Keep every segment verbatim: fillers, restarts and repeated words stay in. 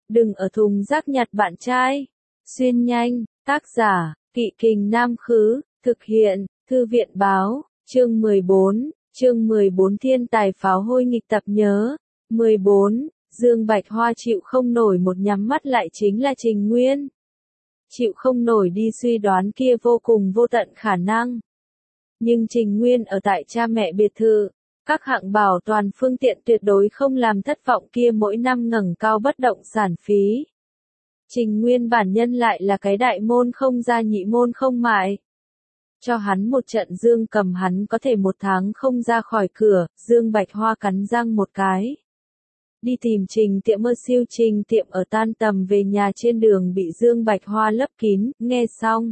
Đừng ở thùng rác nhặt bạn trai. Xuyên nhanh, tác giả, Kỵ Kình Nam Khứ, thực hiện, Thư viện Báo, chương mười bốn, chương mười bốn Thiên tài pháo hôi nghịch tập nhớ. mười bốn, Dương Bạch Hoa chịu không nổi một nhắm mắt lại chính là Trình Nguyên. Chịu không nổi đi suy đoán kia vô cùng vô tận khả năng. Nhưng Trình Nguyên ở tại cha mẹ biệt thự, các hạng bảo toàn phương tiện tuyệt đối không làm thất vọng kia mỗi năm ngẩng cao bất động sản phí. Trình Nguyên bản nhân lại là cái đại môn không ra nhị môn không mại. Cho hắn một trận dương cầm hắn có thể một tháng không ra khỏi cửa, Dương Bạch Hoa cắn răng một cái. Đi tìm Trình Tiệm mơ siêu Trình Tiệm ở tan tầm về nhà trên đường bị Dương Bạch Hoa lấp kín, nghe xong.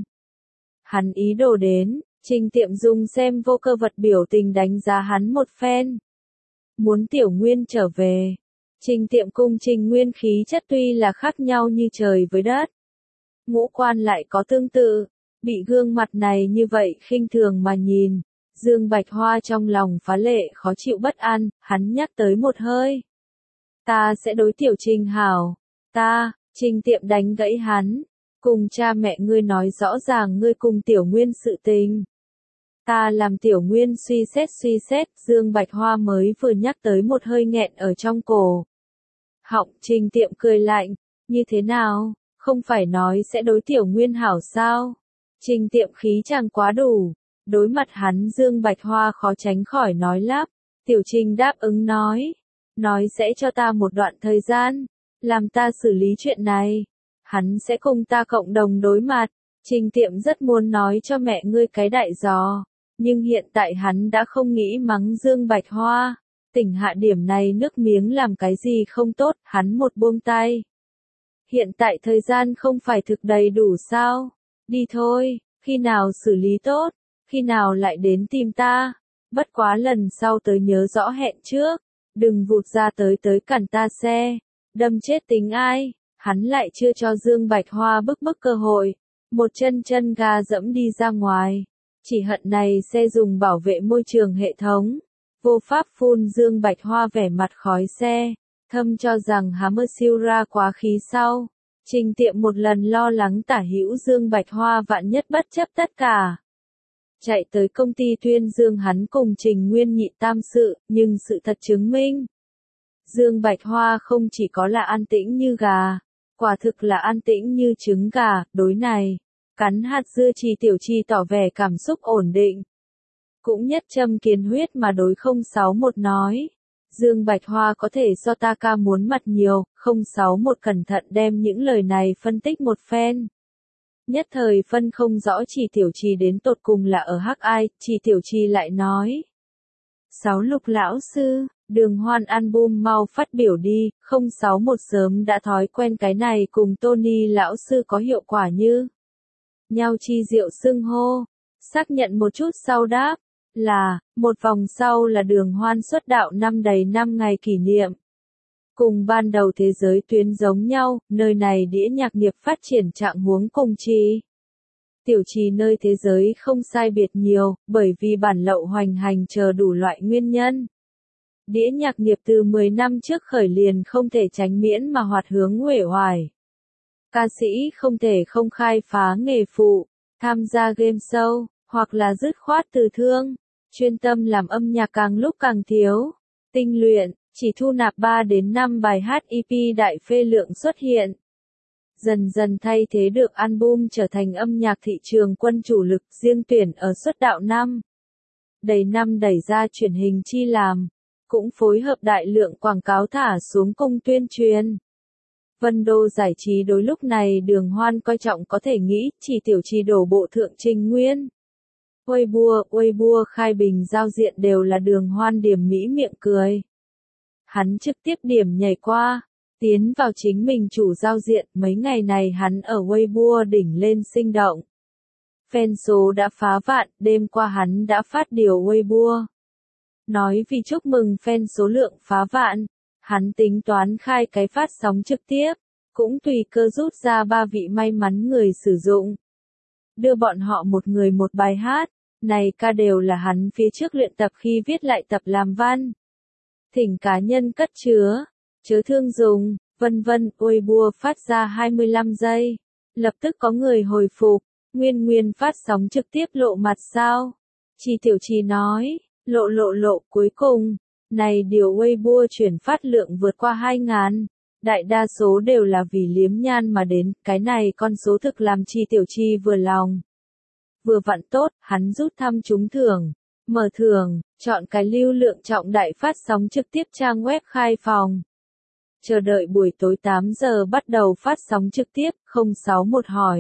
Hắn ý đồ đến, Trình Tiệm dùng xem vô cơ vật biểu tình đánh giá hắn một phen. Muốn Tiểu Nguyên trở về. Trình Tiệm cùng Trình Nguyên khí chất tuy là khác nhau như trời với đất. Ngũ quan lại có tương tự, bị gương mặt này như vậy khinh thường mà nhìn. Dương Bạch Hoa trong lòng phá lệ khó chịu bất an, hắn nhắc tới một hơi. Ta sẽ đối Tiểu Trình hảo. Ta, Trình Tiệm đánh gãy hắn. Cùng cha mẹ ngươi nói rõ ràng ngươi cùng Tiểu Nguyên sự tình. Ta làm Tiểu Nguyên suy xét suy xét, Dương Bạch Hoa mới vừa nhắc tới một hơi nghẹn ở trong cổ. Họng Trình Tiệm cười lạnh, như thế nào, không phải nói sẽ đối Tiểu Nguyên hảo sao? Trình Tiệm khí chàng quá đủ, đối mặt hắn Dương Bạch Hoa khó tránh khỏi nói lắp, Tiểu Trình đáp ứng nói, nói sẽ cho ta một đoạn thời gian, làm ta xử lý chuyện này, hắn sẽ cùng ta cộng đồng đối mặt. Trình Tiệm rất muốn nói cho mẹ ngươi cái đại giò, nhưng hiện tại hắn đã không nghĩ mắng Dương Bạch Hoa. Tỉnh hạ điểm này nước miếng làm cái gì không tốt, hắn một buông tay. Hiện tại thời gian không phải thực đầy đủ sao? Đi thôi, khi nào xử lý tốt, khi nào lại đến tìm ta. Bất quá lần sau tới nhớ rõ hẹn trước, đừng vụt ra tới tới cản ta xe, đâm chết tính ai. Hắn lại chưa cho Dương Bạch Hoa bức bức cơ hội, một chân chân ga dẫm đi ra ngoài. Chỉ hận này xe dùng bảo vệ môi trường hệ thống. Vô pháp phun Dương Bạch Hoa vẻ mặt khói xe, thâm cho rằng Hammer siêu ra quá khí sau. Trình Tiệm một lần lo lắng tả hữu Dương Bạch Hoa vạn nhất bất chấp tất cả. Chạy tới công ty tuyên dương hắn cùng Trình Nguyên nhị tam sự, nhưng sự thật chứng minh. Dương Bạch Hoa không chỉ có là an tĩnh như gà, quả thực là an tĩnh như trứng gà, đối này. Cắn hạt dưa Trì Tiểu Trì tỏ vẻ cảm xúc ổn định. Cũng nhất châm kiến huyết mà đối không sáu một nói. Dương Bạch Hoa có thể do ta ca muốn mặt nhiều, không sáu một cẩn thận đem những lời này phân tích một phen. Nhất thời phân không rõ Trì Tiểu Trì đến tột cùng là ở hắc ai, Trì Tiểu Trì lại nói. Sáu Lục lão sư, Đường Hoan album mau phát biểu đi, không sáu một sớm đã thói quen cái này cùng Tony lão sư có hiệu quả như. Nhau chi diệu xưng hô, xác nhận một chút sau đáp. Là, một vòng sau là Đường Hoan xuất đạo năm đầy năm ngày kỷ niệm. Cùng ban đầu thế giới tuyến giống nhau, nơi này đĩa nhạc nghiệp phát triển trạng huống cùng Trì Tiểu Trì nơi thế giới không sai biệt nhiều, bởi vì bản lậu hoành hành chờ đủ loại nguyên nhân. Đĩa nhạc nghiệp từ mười năm trước khởi liền không thể tránh miễn mà hoạt hướng uể oải. Ca sĩ không thể không khai phá nghề phụ, tham gia game show, hoặc là dứt khoát từ thương. Chuyên tâm làm âm nhạc càng lúc càng thiếu. Tinh luyện, chỉ thu nạp ba đến năm bài hát e pê đại phê lượng xuất hiện. Dần dần thay thế được album trở thành âm nhạc thị trường quân chủ lực riêng tuyển ở xuất đạo năm. Đầy năm đẩy ra truyền hình chi làm. Cũng phối hợp đại lượng quảng cáo thả xuống công tuyên truyền. Vân Đô giải trí đối lúc này Đường Hoan coi trọng có thể nghĩ chỉ Tiểu Trì đổ bộ thượng Trình Nguyên. Weibo, Weibo khai bình giao diện đều là Đường Hoan điểm mỹ miệng cười. Hắn trực tiếp điểm nhảy qua, tiến vào chính mình chủ giao diện, mấy ngày này hắn ở Weibo đỉnh lên sinh động. Fan số đã phá vạn, đêm qua hắn đã phát điều Weibo. Nói vì chúc mừng fan số lượng phá vạn, hắn tính toán khai cái phát sóng trực tiếp, cũng tùy cơ rút ra ba vị may mắn người sử dụng. Đưa bọn họ một người một bài hát. Này ca đều là hắn phía trước luyện tập khi viết lại tập làm văn. Thỉnh cá nhân cất chứa, chớ thương dùng, vân vân, Weibo phát ra hai mươi lăm giây. Lập tức có người hồi phục, Nguyên Nguyên phát sóng trực tiếp lộ mặt sao? Chi Tiểu Chi nói, lộ lộ lộ cuối cùng, này điều Weibo chuyển phát lượng vượt qua hai ngàn. Đại đa số đều là vì liếm nhan mà đến, cái này con số thực làm Chi Tiểu Chi vừa lòng. Vừa vặn tốt, hắn rút thăm trúng thưởng, mở thưởng, chọn cái lưu lượng trọng đại phát sóng trực tiếp trang web khai phòng. Chờ đợi buổi tối tám giờ bắt đầu phát sóng trực tiếp, không sáu một hỏi.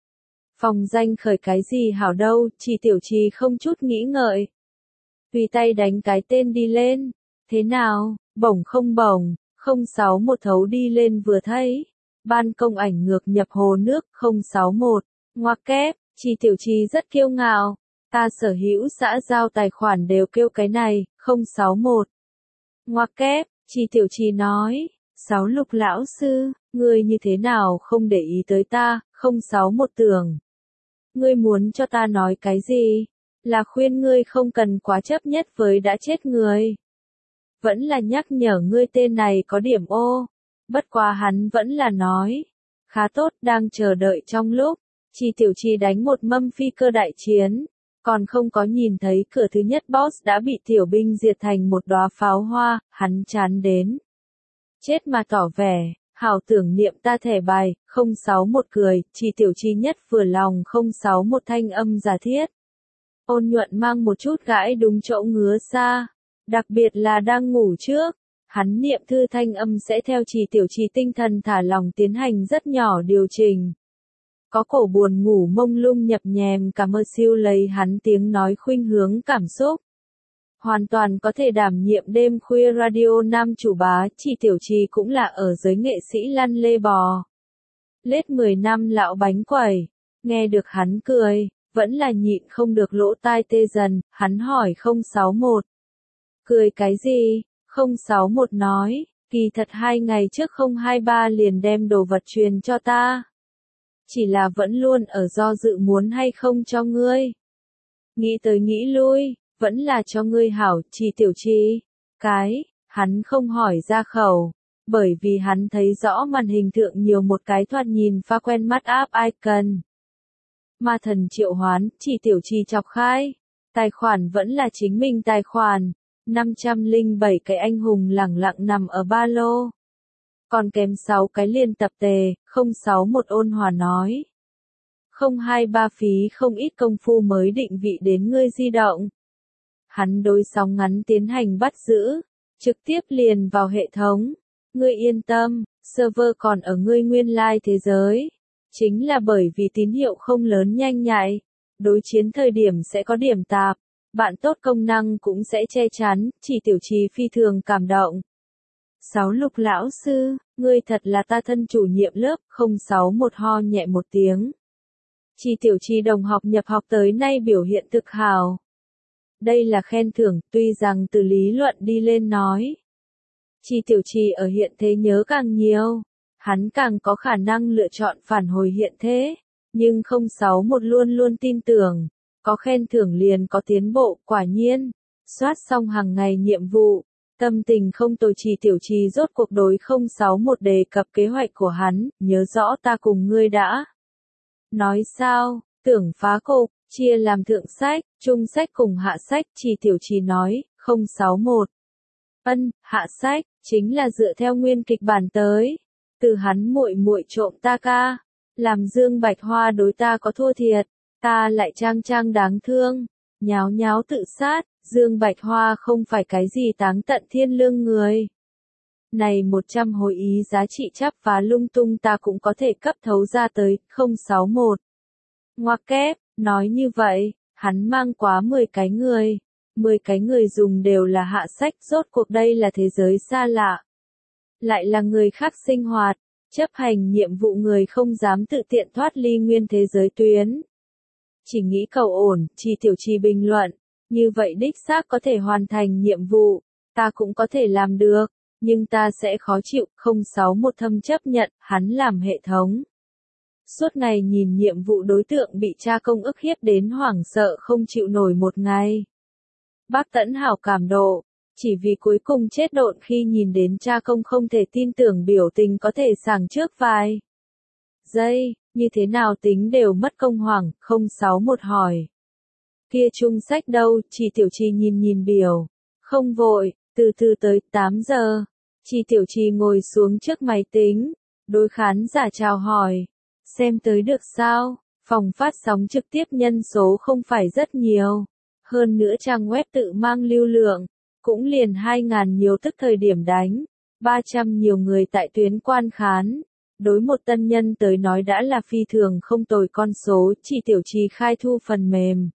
Phòng danh khởi cái gì hảo đâu, Chi Tiểu Chi không chút nghĩ ngợi. Tùy tay đánh cái tên đi lên, thế nào, bổng không bổng, không sáu một thấu đi lên vừa thấy. Ban công ảnh ngược nhập hồ nước, không sáu một, ngoặc kép, Chi Tiểu Chi rất kiêu ngạo. Ta sở hữu xã giao tài khoản đều kêu cái này, không sáu một. Ngoặc kép, Chi Tiểu Chi nói, Sáu Lục lão sư, ngươi như thế nào không để ý tới ta, không sáu một tưởng. Ngươi muốn cho ta nói cái gì? Là khuyên ngươi không cần quá chấp nhất với đã chết người. Vẫn là nhắc nhở ngươi tên này có điểm ô. Bất quá hắn vẫn là nói. Khá tốt, đang chờ đợi trong lúc. Chi Tiểu Chi đánh một mâm phi cơ đại chiến. Còn không có nhìn thấy cửa thứ nhất boss đã bị tiểu binh diệt thành một đóa pháo hoa, hắn chán đến. Chết mà tỏ vẻ, hảo tưởng niệm ta thẻ bài, không sáu một cười, Chi Tiểu Chi nhất vừa lòng không sáu một thanh âm giả thiết. Ôn nhuận mang một chút gãi đúng chỗ ngứa xa, đặc biệt là đang ngủ trước. Hắn niệm thư thanh âm sẽ theo Chi Tiểu Chi tinh thần thả lòng tiến hành rất nhỏ điều chỉnh. Có cổ buồn ngủ mông lung nhập nhèm cả mơ siêu lấy hắn tiếng nói khuynh hướng cảm xúc. Hoàn toàn có thể đảm nhiệm đêm khuya radio nam chủ bá, Chi Tiểu Chi cũng là ở giới nghệ sĩ lăn lê bò. Lết mười năm lão bánh quẩy, nghe được hắn cười, vẫn là nhịn không được lỗ tai tê dần, hắn hỏi không sáu một. Cười cái gì? không sáu một nói, kỳ thật hai ngày trước không hai ba liền đem đồ vật truyền cho ta. Chỉ là vẫn luôn ở do dự muốn hay không cho ngươi. Nghĩ tới nghĩ lui, vẫn là cho ngươi hảo, Chi Tiểu Chi. Cái, hắn không hỏi ra khẩu, bởi vì hắn thấy rõ màn hình thượng nhiều một cái thoạt nhìn pha quen mắt app icon. Ma thần triệu hoán, Chi Tiểu Chi chọc khai. Tài khoản vẫn là chính mình tài khoản. năm trăm lẻ bảy cái anh hùng lẳng lặng nằm ở ba lô. Còn kèm sáu cái liên tập tề, không sáu một ôn hòa nói. không hai ba phí không ít công phu mới định vị đến ngươi di động. Hắn đối sóng ngắn tiến hành bắt giữ, trực tiếp liền vào hệ thống. Ngươi yên tâm, server còn ở ngươi nguyên lai thế giới. Chính là bởi vì tín hiệu không lớn nhanh nhạy, đối chiến thời điểm sẽ có điểm tạp, bạn tốt công năng cũng sẽ che chắn, Chi Tiểu Chi phi thường cảm động. Sáu Lục lão sư, ngươi thật là ta thân chủ nhiệm lớp, không sáu một ho nhẹ một tiếng. Chi Tiểu Chi đồng học nhập học tới nay biểu hiện thực hào. Đây là khen thưởng, tuy rằng từ lý luận đi lên nói. Chi Tiểu Chi ở hiện thế nhớ càng nhiều, hắn càng có khả năng lựa chọn phản hồi hiện thế, nhưng không sáu một luôn luôn tin tưởng, có khen thưởng liền có tiến bộ, quả nhiên. Soát xong hàng ngày nhiệm vụ, tâm tình không tồi, Chi Tiểu Chi rốt cuộc đối không sáu một đề cập kế hoạch của hắn, nhớ rõ ta cùng ngươi đã. Nói sao, tưởng phá cục, chia làm thượng sách, trung sách cùng hạ sách, Chi Tiểu Chi nói, không sáu một. Ân, hạ sách, chính là dựa theo nguyên kịch bản tới. Từ hắn muội muội trộm ta ca, làm Dương Bạch Hoa đối ta có thua thiệt, ta lại trang trang đáng thương, nháo nháo tự sát, Dương Bạch Hoa không phải cái gì táng tận thiên lương người. Này một trăm hồi ý giá trị chắp phá lung tung ta cũng có thể cấp thấu ra tới, không sáu một. Ngoặc kép, nói như vậy, hắn mang quá mười cái người, mười cái người dùng đều là hạ sách, rốt cuộc đây là thế giới xa lạ. Lại là người khác sinh hoạt, chấp hành nhiệm vụ người không dám tự tiện thoát ly nguyên thế giới tuyến. Chỉ nghĩ cầu ổn, Chi Tiểu Chi bình luận, như vậy đích xác có thể hoàn thành nhiệm vụ, ta cũng có thể làm được, nhưng ta sẽ khó chịu, không sáu một thâm chấp nhận, hắn làm hệ thống. Suốt ngày nhìn nhiệm vụ đối tượng bị tra công ức hiếp đến hoảng sợ không chịu nổi một ngày. Bác Tẫn hảo cảm độ, Chỉ vì cuối cùng chết độn khi nhìn đến cha công không thể tin tưởng biểu tình có thể sảng trước vài giây, như thế nào tính đều mất công hoảng, không sáu một hỏi. Kia chung sách đâu, chị Tiểu Trì nhìn nhìn biểu. Không vội, từ từ tới tám giờ. Chị Tiểu Trì ngồi xuống trước máy tính, đối khán giả chào hỏi. Xem tới được sao? Phòng phát sóng trực tiếp nhân số không phải rất nhiều. Hơn nữa trang web tự mang lưu lượng, cũng liền hai ngàn nhiều tức thời điểm đánh. ba trăm nhiều người tại tuyến quan khán. Đối một tân nhân tới nói đã là phi thường không tồi con số, chị Tiểu Trì khai thu phần mềm.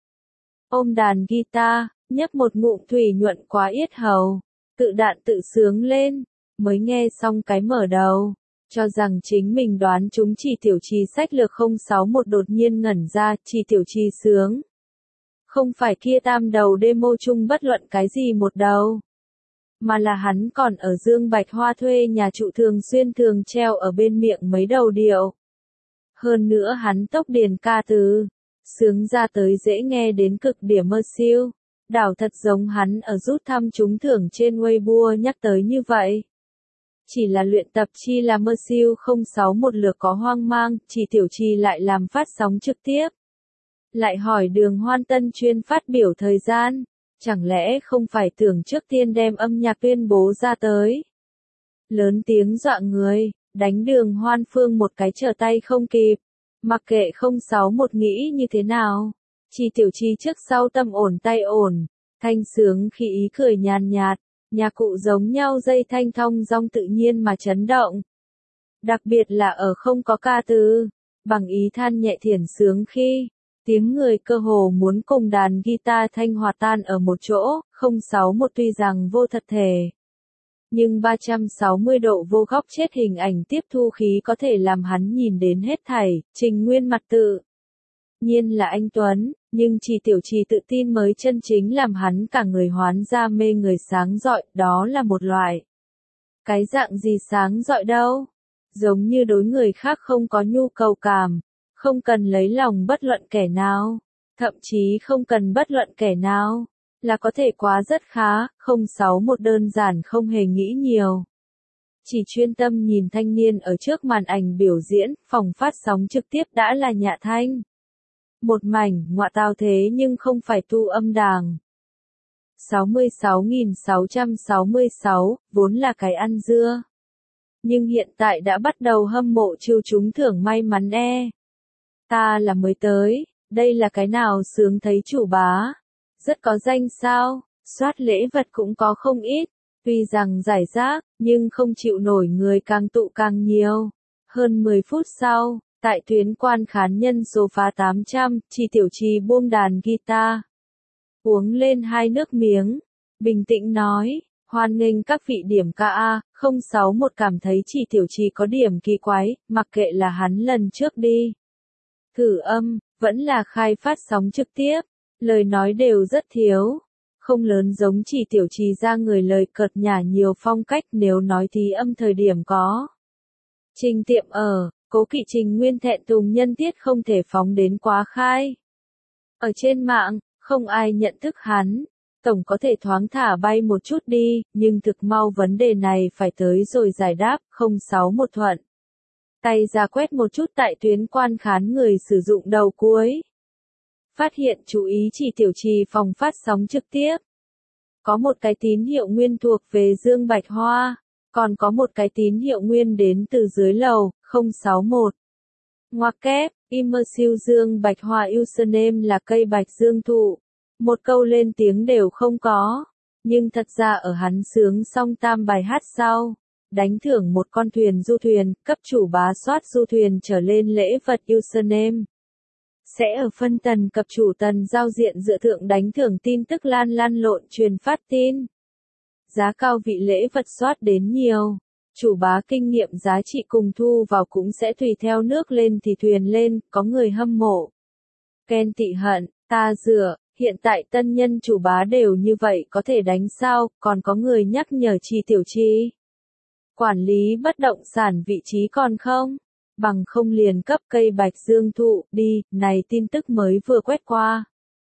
Ôm đàn guitar, nhấp một ngụm thủy nhuận quá yết hầu, tự đạn tự sướng lên, mới nghe xong cái mở đầu, cho rằng chính mình đoán chúng chị Tiểu Trì sách lược không sáu một đột nhiên ngẩn ra, chị Tiểu Trì sướng. Không phải kia tam đầu demo chung bất luận cái gì một đầu, mà là hắn còn ở Dương Bạch Hoa thuê nhà trụ thường xuyên thường treo ở bên miệng mấy đầu điệu. Hơn nữa hắn tốc điền ca từ, sướng ra tới dễ nghe đến cực điểm mơ siêu, đảo thật giống hắn ở rút thăm trúng thưởng trên Weibo nhắc tới như vậy. Chỉ là luyện tập chi là mơ siêu không sáu một lượt có hoang mang, chỉ Tiểu Trì lại làm phát sóng trực tiếp. Lại hỏi Đường Hoan Tân chuyên phát biểu thời gian, chẳng lẽ không phải tưởng trước tiên đem âm nhạc tuyên bố ra tới. Lớn tiếng dọa người, đánh Đường Hoan Phương một cái trở tay không kịp. Mặc kệ không sáu một nghĩ như thế nào, chị Tiểu Trì trước sau tâm ổn tay ổn, thanh sướng khi ý cười nhàn nhạt, nhà cụ giống nhau dây thanh thong dong tự nhiên mà chấn động. Đặc biệt là ở không có ca từ, bằng ý than nhẹ thiển sướng khi, tiếng người cơ hồ muốn cùng đàn guitar thanh hòa tan ở một chỗ, không sáu một tuy rằng vô thật thể. Nhưng ba trăm sáu mươi độ vô góc chết hình ảnh tiếp thu khí có thể làm hắn nhìn đến hết thảy, Trình Nguyên mặt tự nhiên là anh Tuấn, nhưng chỉ Tiểu Trì tự tin mới chân chính làm hắn cả người hoán ra mê người sáng rọi, đó là một loại. Cái dạng gì sáng rọi đâu? Giống như đối người khác không có nhu cầu cảm, không cần lấy lòng bất luận kẻ nào, thậm chí không cần bất luận kẻ nào. Là có thể quá rất khá, không sáu một đơn giản không hề nghĩ nhiều. Chỉ chuyên tâm nhìn thanh niên ở trước màn ảnh biểu diễn, phòng phát sóng trực tiếp đã là nhạ thanh. Một mảnh, ngọa tao thế nhưng không phải tu âm đàng. sáu mươi sáu nghìn sáu trăm sáu mươi sáu, vốn là cái ăn dưa. Nhưng hiện tại đã bắt đầu hâm mộ chiêu trúng thưởng may mắn e. Ta là mới tới, đây là cái nào sướng thấy chủ bá. Rất có danh sao, soát lễ vật cũng có không ít, tuy rằng giải rác, nhưng không chịu nổi người càng tụ càng nhiều. Hơn mười phút sau, tại tuyến quan khán nhân số phá tám trăm, chị Tiểu Trì buông đàn guitar. Uống lên hai nước miếng, bình tĩnh nói, hoan nghênh các vị điểm ca A, không sáu một cảm thấy chị Tiểu Trì có điểm kỳ quái, mặc kệ là hắn lần trước đi. Thử âm, vẫn là khai phát sóng trực tiếp. Lời nói đều rất thiếu, không lớn giống chỉ Tiểu Trì ra người lời cợt nhả nhiều phong cách nếu nói tí âm thời điểm có. Trình tiệm ở, cố kỵ Trình Nguyên thẹn thùng nhân tiết không thể phóng đến quá khai. Ở trên mạng, không ai nhận thức hắn, tổng có thể thoáng thả bay một chút đi, nhưng thực mau vấn đề này phải tới rồi giải đáp, không sáu một thuận. Tay ra quét một chút tại tuyến quan khán người sử dụng đầu cuối. Phát hiện chú ý chỉ Tiểu Trì phòng phát sóng trực tiếp. Có một cái tín hiệu nguyên thuộc về Dương Bạch Hoa, còn có một cái tín hiệu nguyên đến từ dưới lầu, không sáu một. Ngoặc kép, Immersive Dương Bạch Hoa username là cây bạch dương thụ. Một câu lên tiếng đều không có. Nhưng thật ra ở hắn sướng xong tam bài hát sau. Đánh thưởng một con thuyền du thuyền, cấp chủ bá soát du thuyền trở lên lễ vật username. Sẽ ở phân tần cập chủ tần giao diện dựa thượng đánh thưởng tin tức lan lan lộn truyền phát tin. Giá cao vị lễ vật soát đến nhiều. Chủ bá kinh nghiệm giá trị cùng thu vào cũng sẽ tùy theo nước lên thì thuyền lên, có người hâm mộ. Ken tị hận, ta dựa, hiện tại tân nhân chủ bá đều như vậy có thể đánh sao, còn có người nhắc nhở Chi Tiểu Trì. Quản lý bất động sản vị trí còn không? Bằng không liền cấp cây bạch dương thụ, đi, này tin tức mới vừa quét qua.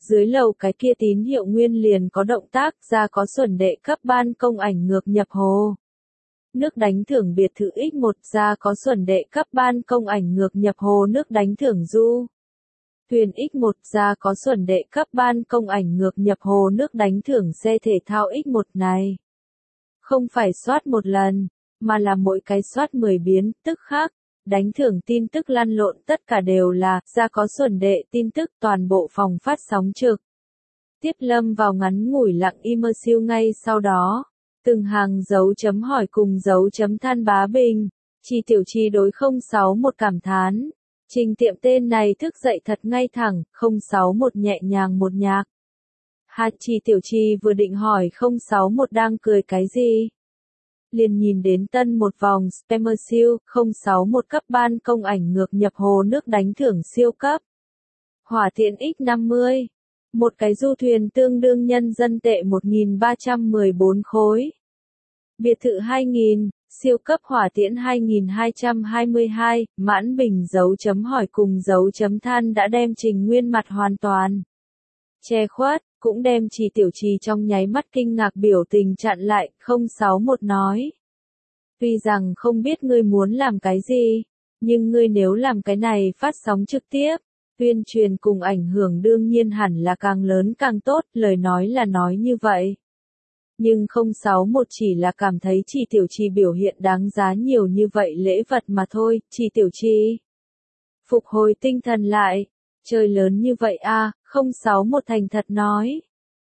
dưới lầu cái kia tín hiệu nguyên liền có động tác ra có xuẩn đệ cấp ban công ảnh ngược nhập hồ. Nước đánh thưởng biệt thự ích một ra có xuẩn đệ cấp ban công ảnh ngược nhập hồ nước đánh thưởng du. Thuyền ích một ra có xuẩn đệ cấp ban công ảnh ngược nhập hồ nước đánh thưởng xe thể thao ích một này. Không phải soát một lần, mà là mỗi cái soát mười biến, tức khác. Đánh thưởng tin tức lăn lộn tất cả đều là, ra có xuẩn đệ tin tức toàn bộ phòng phát sóng trực. Tiếp lâm vào ngắn ngủi lặng immersive ngay sau đó. Từng hàng dấu chấm hỏi cùng dấu chấm than bá bình. Chi tiểu chi đối không sáu một cảm thán. Trình tiệm tên này thức dậy thật ngay thẳng, không sáu một nhẹ nhàng một nhạc. Ha chi tiểu chi vừa định hỏi không sáu một đang cười cái gì. Liền nhìn đến tân một vòng spammer siêu, không sáu một cấp ban công ảnh ngược nhập hồ nước đánh thưởng siêu cấp. Hỏa tiện ích năm mươi. Một cái du thuyền tương đương nhân dân tệ một nghìn ba trăm mười bốn khối. Biệt thự hai nghìn, siêu cấp hỏa tiễn hai nghìn hai trăm hai mươi hai, mãn bình dấu chấm hỏi cùng dấu chấm than đã đem Trình Nguyên mặt hoàn toàn che khuất, cũng đem Chỉ Tiểu Trì trong nháy mắt kinh ngạc biểu tình chặn lại, không sáu một nói. Tuy rằng không biết ngươi muốn làm cái gì, nhưng ngươi nếu làm cái này phát sóng trực tiếp, tuyên truyền cùng ảnh hưởng đương nhiên hẳn là càng lớn càng tốt, lời nói là nói như vậy. Nhưng không sáu một chỉ là cảm thấy Chỉ Tiểu Trì biểu hiện đáng giá nhiều như vậy lễ vật mà thôi, Chỉ Tiểu Trì. Phục hồi tinh thần lại, chơi lớn như vậy a, không sáu một thành thật nói.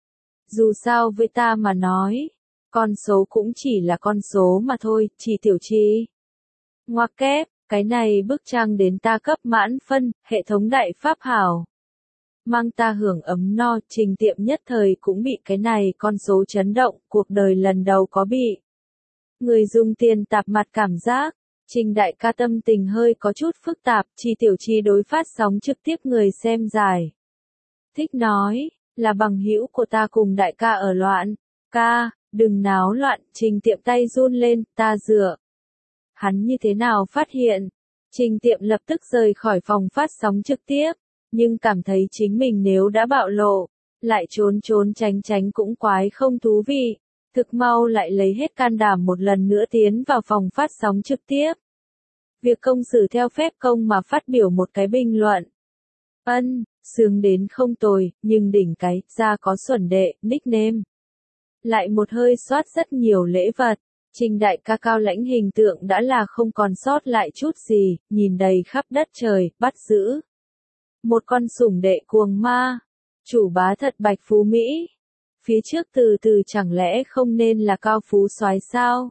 Dù sao với ta mà nói, con số cũng chỉ là con số mà thôi, Chỉ Tiểu Trì. Ngoặc kép, cái này bức trang đến ta cấp mãn phân, hệ thống đại pháp hảo. Mang ta hưởng ấm no, Trình tiệm nhất thời cũng bị cái này con số chấn động, cuộc đời lần đầu có bị. Người dùng tiền tạp mặt cảm giác, Trình đại ca tâm tình hơi có chút phức tạp, Chỉ Tiểu Trì đối phát sóng trực tiếp người xem giải. Thích nói, là bằng hữu của ta cùng đại ca ở loạn, ca, đừng náo loạn, Trình tiệm tay run lên, ta dựa. Hắn như thế nào phát hiện? Trình tiệm lập tức rời khỏi phòng phát sóng trực tiếp. Nhưng cảm thấy chính mình nếu đã bạo lộ, lại trốn trốn tránh tránh cũng quái không thú vị, thực mau lại lấy hết can đảm một lần nữa tiến vào phòng phát sóng trực tiếp. Việc công xử theo phép công mà phát biểu một cái bình luận. Ân, sướng đến không tồi, nhưng đỉnh cái, ra có xuẩn đệ, nickname. Lại một hơi soát rất nhiều lễ vật, Trình đại ca cao lãnh hình tượng đã là không còn sót lại chút gì, nhìn đầy khắp đất trời, bắt giữ. Một con sủng đệ cuồng ma, chủ bá thật bạch phú Mỹ. Phía trước từ từ chẳng lẽ không nên là cao phú soái sao?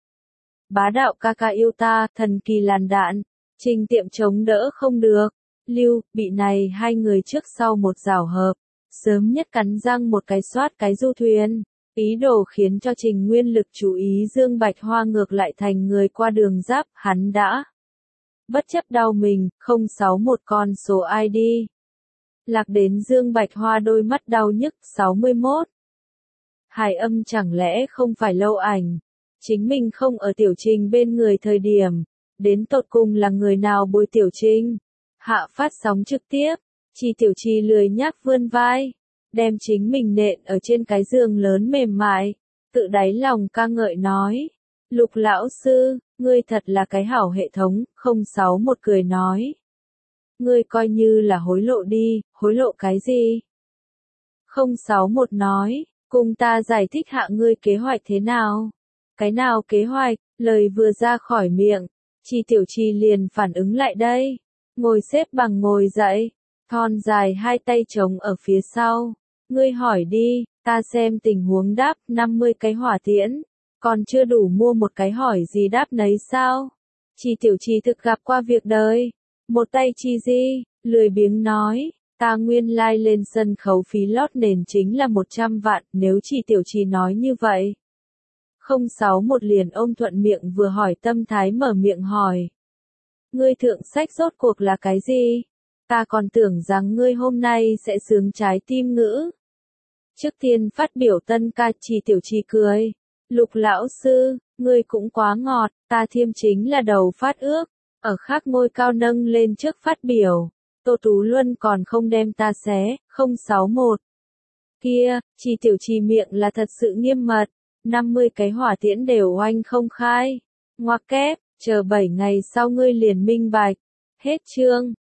Bá đạo ca ca yêu ta, thần kỳ làn đạn, Trình tiệm chống đỡ không được. Lưu, bị này hai người trước sau một rào hợp, sớm nhất cắn răng một cái soát cái du thuyền. Ý đồ khiến cho Trình Nguyên lực chú ý Dương Bạch Hoa ngược lại thành người qua đường giáp, hắn đã. Bất chấp đau mình, không sáu một con số i đê. Lạc đến Dương Bạch Hoa đôi mắt đau nhức, sáu mươi mốt. Hải âm chẳng lẽ không phải lâu ảnh. Chính mình không ở Tiểu Trình bên người thời điểm. Đến tột cùng là người nào bồi Tiểu Trình. Hạ phát sóng trực tiếp. Chỉ Tiểu Trì lười nhác vươn vai. Đem chính mình nện ở trên cái giường lớn mềm mại. Tự đáy lòng ca ngợi nói. Lục lão sư, ngươi thật là cái hảo hệ thống, không sáu một cười nói. Ngươi coi như là hối lộ đi, hối lộ cái gì? không sáu một nói, cùng ta giải thích hạ ngươi kế hoạch thế nào? Cái nào kế hoạch, lời vừa ra khỏi miệng, Chỉ Tiểu Trì liền phản ứng lại đây. Ngồi xếp bằng ngồi dậy, thon dài hai tay trống ở phía sau. Ngươi hỏi đi, ta xem tình huống đáp năm mươi cái hỏa tiễn. Còn chưa đủ mua một cái hỏi gì đáp nấy sao? Chỉ Tiểu Trì thực gặp qua việc đời. Một tay chi di, lười biếng nói, ta nguyên lai like lên sân khấu phí lót nền chính là một trăm vạn, nếu Chỉ Tiểu Trì nói như vậy. không sáu một liền ôm thuận miệng vừa hỏi tâm thái mở miệng hỏi. Ngươi thượng sách rốt cuộc là cái gì? Ta còn tưởng rằng ngươi hôm nay sẽ sướng trái tim ngữ. Trước tiên phát biểu tân ca, Chỉ Tiểu Trì cười. Lục lão sư, ngươi cũng quá ngọt, ta thiêm chính là đầu phát ước. Ở khác ngôi cao nâng lên trước phát biểu. Tô Tú Luân còn không đem ta xé, không sáu một. Kia, Trì Tiểu Trì miệng là thật sự nghiêm mật, năm mươi cái hỏa tiễn đều oanh không khai. Ngoặc kép, chờ bảy ngày sau ngươi liền minh bạch. Hết chương.